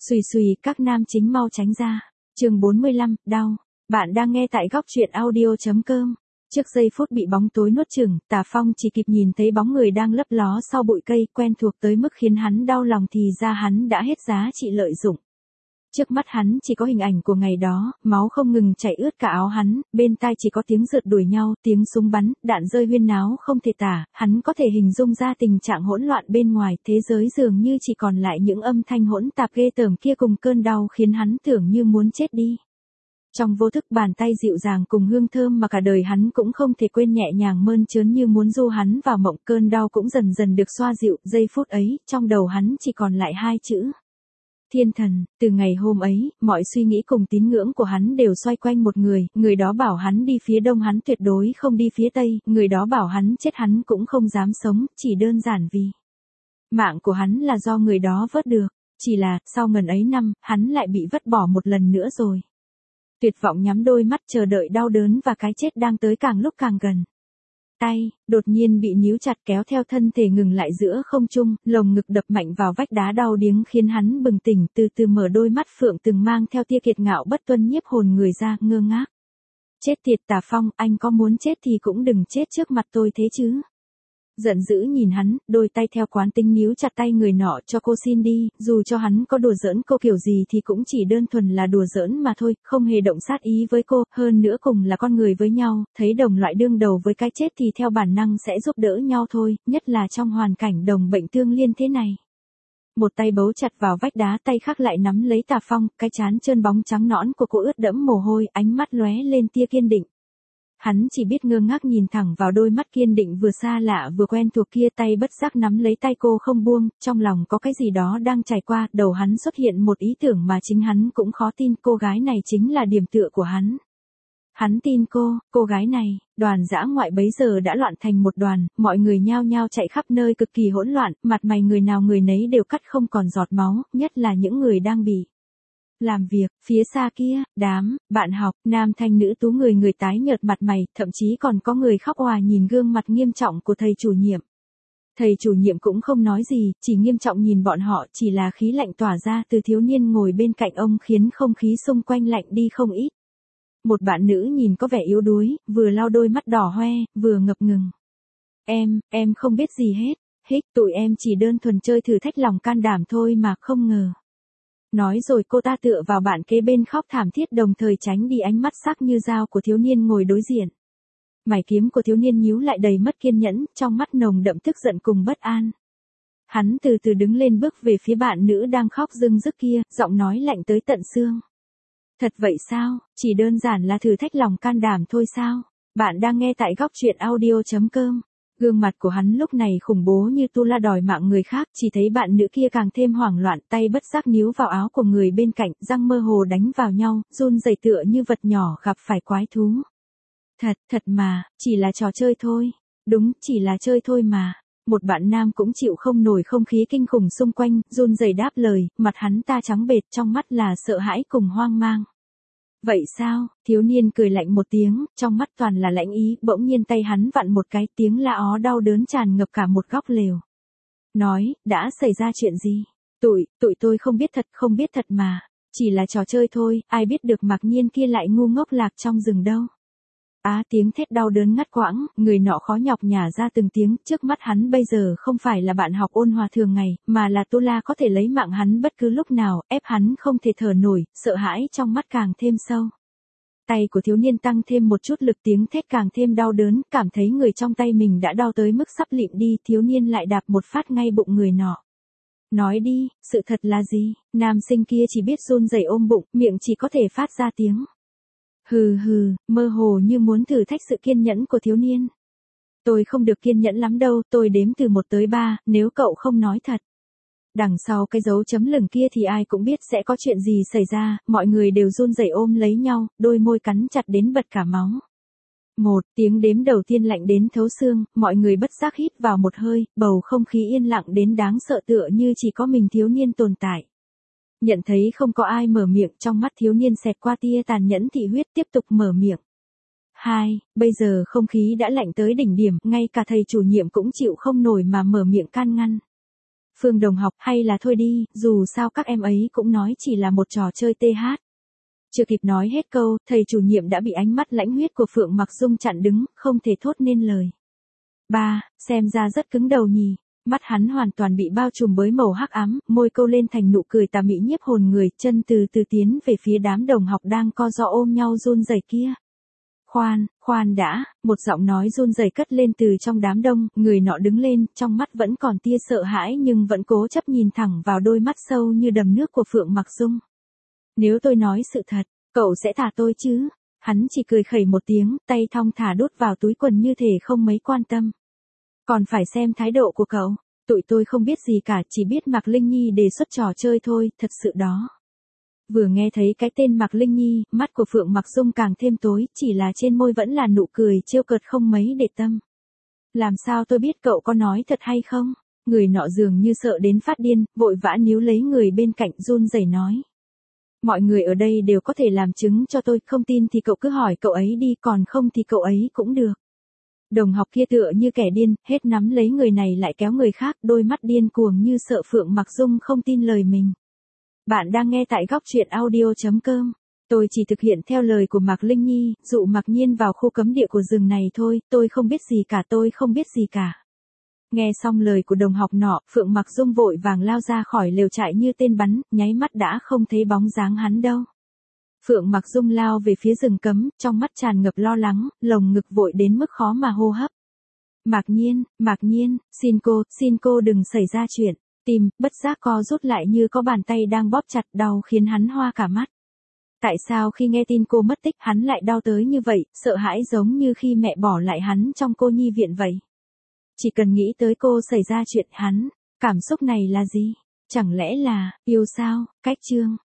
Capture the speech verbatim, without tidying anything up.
Xùy xùy, các nam chính mau tránh ra. Chương bốn mươi lăm, đau. Bạn đang nghe tại góc truyện audio chấm com. Trước giây phút bị bóng tối nuốt chửng, Tà Phong chỉ kịp nhìn thấy bóng người đang lấp ló sau bụi cây, quen thuộc tới mức khiến hắn đau lòng thì ra hắn đã hết giá trị lợi dụng. Trước mắt hắn chỉ có hình ảnh của ngày đó, máu không ngừng chảy ướt cả áo hắn, bên tai chỉ có tiếng rượt đuổi nhau, tiếng súng bắn, đạn rơi huyên náo không thể tả, hắn có thể hình dung ra tình trạng hỗn loạn bên ngoài, thế giới dường như chỉ còn lại những âm thanh hỗn tạp ghê tởm kia cùng cơn đau khiến hắn tưởng như muốn chết đi. Trong vô thức bàn tay dịu dàng cùng hương thơm mà cả đời hắn cũng không thể quên nhẹ nhàng mơn trớn như muốn du hắn vào mộng, cơn đau cũng dần dần được xoa dịu, giây phút ấy, trong đầu hắn chỉ còn lại hai chữ. Thiên thần. Từ ngày hôm ấy, mọi suy nghĩ cùng tín ngưỡng của hắn đều xoay quanh một người, người đó bảo hắn đi phía đông hắn tuyệt đối không đi phía tây, người đó bảo hắn chết hắn cũng không dám sống, chỉ đơn giản vì mạng của hắn là do người đó vớt được, chỉ là, sau ngần ấy năm, hắn lại bị vứt bỏ một lần nữa rồi. Tuyệt vọng nhắm đôi mắt chờ đợi đau đớn và cái chết đang tới càng lúc càng gần. Tay, đột nhiên bị níu chặt kéo theo thân thể ngừng lại giữa không trung, lồng ngực đập mạnh vào vách đá đau điếng khiến hắn bừng tỉnh, từ từ mở đôi mắt phượng từng mang theo tia kiệt ngạo bất tuân nhiếp hồn người ra, ngơ ngác. Chết tiệt Tà Phong, anh có muốn chết thì cũng đừng chết trước mặt tôi thế chứ. Giận dữ nhìn hắn, đôi tay theo quán tính níu chặt tay người nọ, cho cô xin đi, dù cho hắn có đùa giỡn cô kiểu gì thì cũng chỉ đơn thuần là đùa giỡn mà thôi, không hề động sát ý với cô, hơn nữa cùng là con người với nhau, thấy đồng loại đương đầu với cái chết thì theo bản năng sẽ giúp đỡ nhau thôi, nhất là trong hoàn cảnh đồng bệnh tương liên thế này. Một tay bấu chặt vào vách đá, tay khác lại nắm lấy Tà Phong, cái trán trơn bóng trắng nõn của cô ướt đẫm mồ hôi, ánh mắt lóe lên tia kiên định. Hắn chỉ biết ngơ ngác nhìn thẳng vào đôi mắt kiên định vừa xa lạ vừa quen thuộc kia, tay bất giác nắm lấy tay cô không buông, trong lòng có cái gì đó đang trải qua, đầu hắn xuất hiện một ý tưởng mà chính hắn cũng khó tin, cô gái này chính là điểm tựa của hắn. Hắn tin cô, cô gái này. Đoàn dã ngoại bấy giờ đã loạn thành một đoàn, mọi người nhao nhao chạy khắp nơi cực kỳ hỗn loạn, mặt mày người nào người nấy đều cắt không còn giọt máu, nhất là những người đang bị làm việc. Phía xa kia, đám bạn học, nam thanh nữ tú, người người tái nhợt mặt mày, thậm chí còn có người khóc òa nhìn gương mặt nghiêm trọng của thầy chủ nhiệm. Thầy chủ nhiệm cũng không nói gì, chỉ nghiêm trọng nhìn bọn họ, chỉ là khí lạnh tỏa ra từ thiếu niên ngồi bên cạnh ông khiến không khí xung quanh lạnh đi không ít. Một bạn nữ nhìn có vẻ yếu đuối, vừa lau đôi mắt đỏ hoe, vừa ngập ngừng. Em, em không biết gì hết, hích, tụi em chỉ đơn thuần chơi thử thách lòng can đảm thôi mà, không ngờ. Nói rồi cô ta tựa vào bạn kế bên khóc thảm thiết, đồng thời tránh đi ánh mắt sắc như dao của thiếu niên ngồi đối diện. Mày kiếm của thiếu niên nhíu lại đầy mất kiên nhẫn, trong mắt nồng đậm tức giận cùng bất an. Hắn từ từ đứng lên bước về phía bạn nữ đang khóc rưng rức kia, giọng nói lạnh tới tận xương. Thật vậy sao, chỉ đơn giản là thử thách lòng can đảm thôi sao? Bạn đang nghe tại góc truyện audio chấm com. Gương mặt của hắn lúc này khủng bố như tu la đòi mạng người khác, chỉ thấy bạn nữ kia càng thêm hoảng loạn, tay bất giác níu vào áo của người bên cạnh, răng mơ hồ đánh vào nhau, run rẩy tựa như vật nhỏ gặp phải quái thú. Thật, thật mà, chỉ là trò chơi thôi. Đúng, chỉ là chơi thôi mà. Một bạn nam cũng chịu không nổi không khí kinh khủng xung quanh, run rẩy đáp lời, mặt hắn ta trắng bệch, trong mắt là sợ hãi cùng hoang mang. Vậy sao? Thiếu niên cười lạnh một tiếng, trong mắt toàn là lãnh ý, bỗng nhiên tay hắn vặn một cái, tiếng la ó đau đớn tràn ngập cả một góc lều. Nói, đã xảy ra chuyện gì? Tụi, tụi tôi không biết thật, không biết thật mà. Chỉ là trò chơi thôi, ai biết được mặc nhiên kia lại ngu ngốc lạc trong rừng đâu. Á à, tiếng thét đau đớn ngắt quãng, người nọ khó nhọc nhả ra từng tiếng, trước mắt hắn bây giờ không phải là bạn học ôn hòa thường ngày, mà là Tu La có thể lấy mạng hắn bất cứ lúc nào, ép hắn không thể thở nổi, sợ hãi trong mắt càng thêm sâu. Tay của thiếu niên tăng thêm một chút lực, tiếng thét càng thêm đau đớn, cảm thấy người trong tay mình đã đau tới mức sắp lịm đi, thiếu niên lại đạp một phát ngay bụng người nọ. Nói đi, sự thật là gì? Nam sinh kia chỉ biết run rẩy ôm bụng, miệng chỉ có thể phát ra tiếng hừ hừ, mơ hồ như muốn thử thách sự kiên nhẫn của thiếu niên. Tôi không được kiên nhẫn lắm đâu, tôi đếm từ một tới ba, nếu cậu không nói thật. Đằng sau cái dấu chấm lửng kia thì ai cũng biết sẽ có chuyện gì xảy ra, mọi người đều run rẩy ôm lấy nhau, đôi môi cắn chặt đến bật cả máu. Một, tiếng đếm đầu tiên lạnh đến thấu xương, mọi người bất giác hít vào một hơi, bầu không khí yên lặng đến đáng sợ tựa như chỉ có mình thiếu niên tồn tại. Nhận thấy không có ai mở miệng, trong mắt thiếu niên xẹt qua tia tàn nhẫn thị huyết, tiếp tục mở miệng. Hai, bây giờ không khí đã lạnh tới đỉnh điểm, ngay cả thầy chủ nhiệm cũng chịu không nổi mà mở miệng can ngăn. Phương Đồng học, hay là thôi đi, dù sao các em ấy cũng nói chỉ là một trò chơi tê hát. Chưa kịp nói hết câu, thầy chủ nhiệm đã bị ánh mắt lãnh huyết của Phượng Mặc Dung chặn đứng, không thể thốt nên lời. Ba, xem ra rất cứng đầu nhỉ. Mắt hắn hoàn toàn bị bao trùm bởi màu hắc ám, môi câu lên thành nụ cười tà mị nhiếp hồn người, chân từ từ tiến về phía đám đồng học đang co ro ôm nhau run rẩy kia. Khoan, khoan đã, một giọng nói run rẩy cất lên từ trong đám đông, người nọ đứng lên, trong mắt vẫn còn tia sợ hãi nhưng vẫn cố chấp nhìn thẳng vào đôi mắt sâu như đầm nước của Phượng Mặc Dung. Nếu tôi nói sự thật, cậu sẽ thả tôi chứ? Hắn chỉ cười khẩy một tiếng, tay thong thả đút vào túi quần như thể không mấy quan tâm. Còn phải xem thái độ của cậu, tụi tôi không biết gì cả, chỉ biết Mạc Linh Nhi đề xuất trò chơi thôi, thật sự đó. Vừa nghe thấy cái tên Mạc Linh Nhi, mắt của Phượng Mặc Dung càng thêm tối, chỉ là trên môi vẫn là nụ cười trêu cợt không mấy để tâm. Làm sao tôi biết cậu có nói thật hay không? Người nọ dường như sợ đến phát điên, vội vã níu lấy người bên cạnh run rẩy nói. Mọi người ở đây đều có thể làm chứng cho tôi, không tin thì cậu cứ hỏi cậu ấy đi, còn không thì cậu ấy cũng được. Đồng học kia tựa như kẻ điên, hết nắm lấy người này lại kéo người khác, đôi mắt điên cuồng như sợ Phượng Mặc Dung không tin lời mình. Bạn đang nghe tại góc truyện audio chấm com. Tôi chỉ thực hiện theo lời của Mạc Linh Nhi, dụ Mạc Nhiên vào khu cấm địa của rừng này thôi, tôi không biết gì cả, tôi không biết gì cả. Nghe xong lời của đồng học nọ, Phượng Mặc Dung vội vàng lao ra khỏi lều trại như tên bắn, nháy mắt đã không thấy bóng dáng hắn đâu. Phượng Mặc Dung lao về phía rừng cấm, trong mắt tràn ngập lo lắng, lồng ngực vội đến mức khó mà hô hấp. Mạc Nhiên, Mạc Nhiên, xin cô, xin cô đừng xảy ra chuyện. Tim, bất giác co rút lại như có bàn tay đang bóp chặt, đau khiến hắn hoa cả mắt. Tại sao khi nghe tin cô mất tích hắn lại đau tới như vậy, sợ hãi giống như khi mẹ bỏ lại hắn trong cô nhi viện vậy. Chỉ cần nghĩ tới cô xảy ra chuyện hắn, cảm xúc này là gì? Chẳng lẽ là, yêu sao? Cách chương.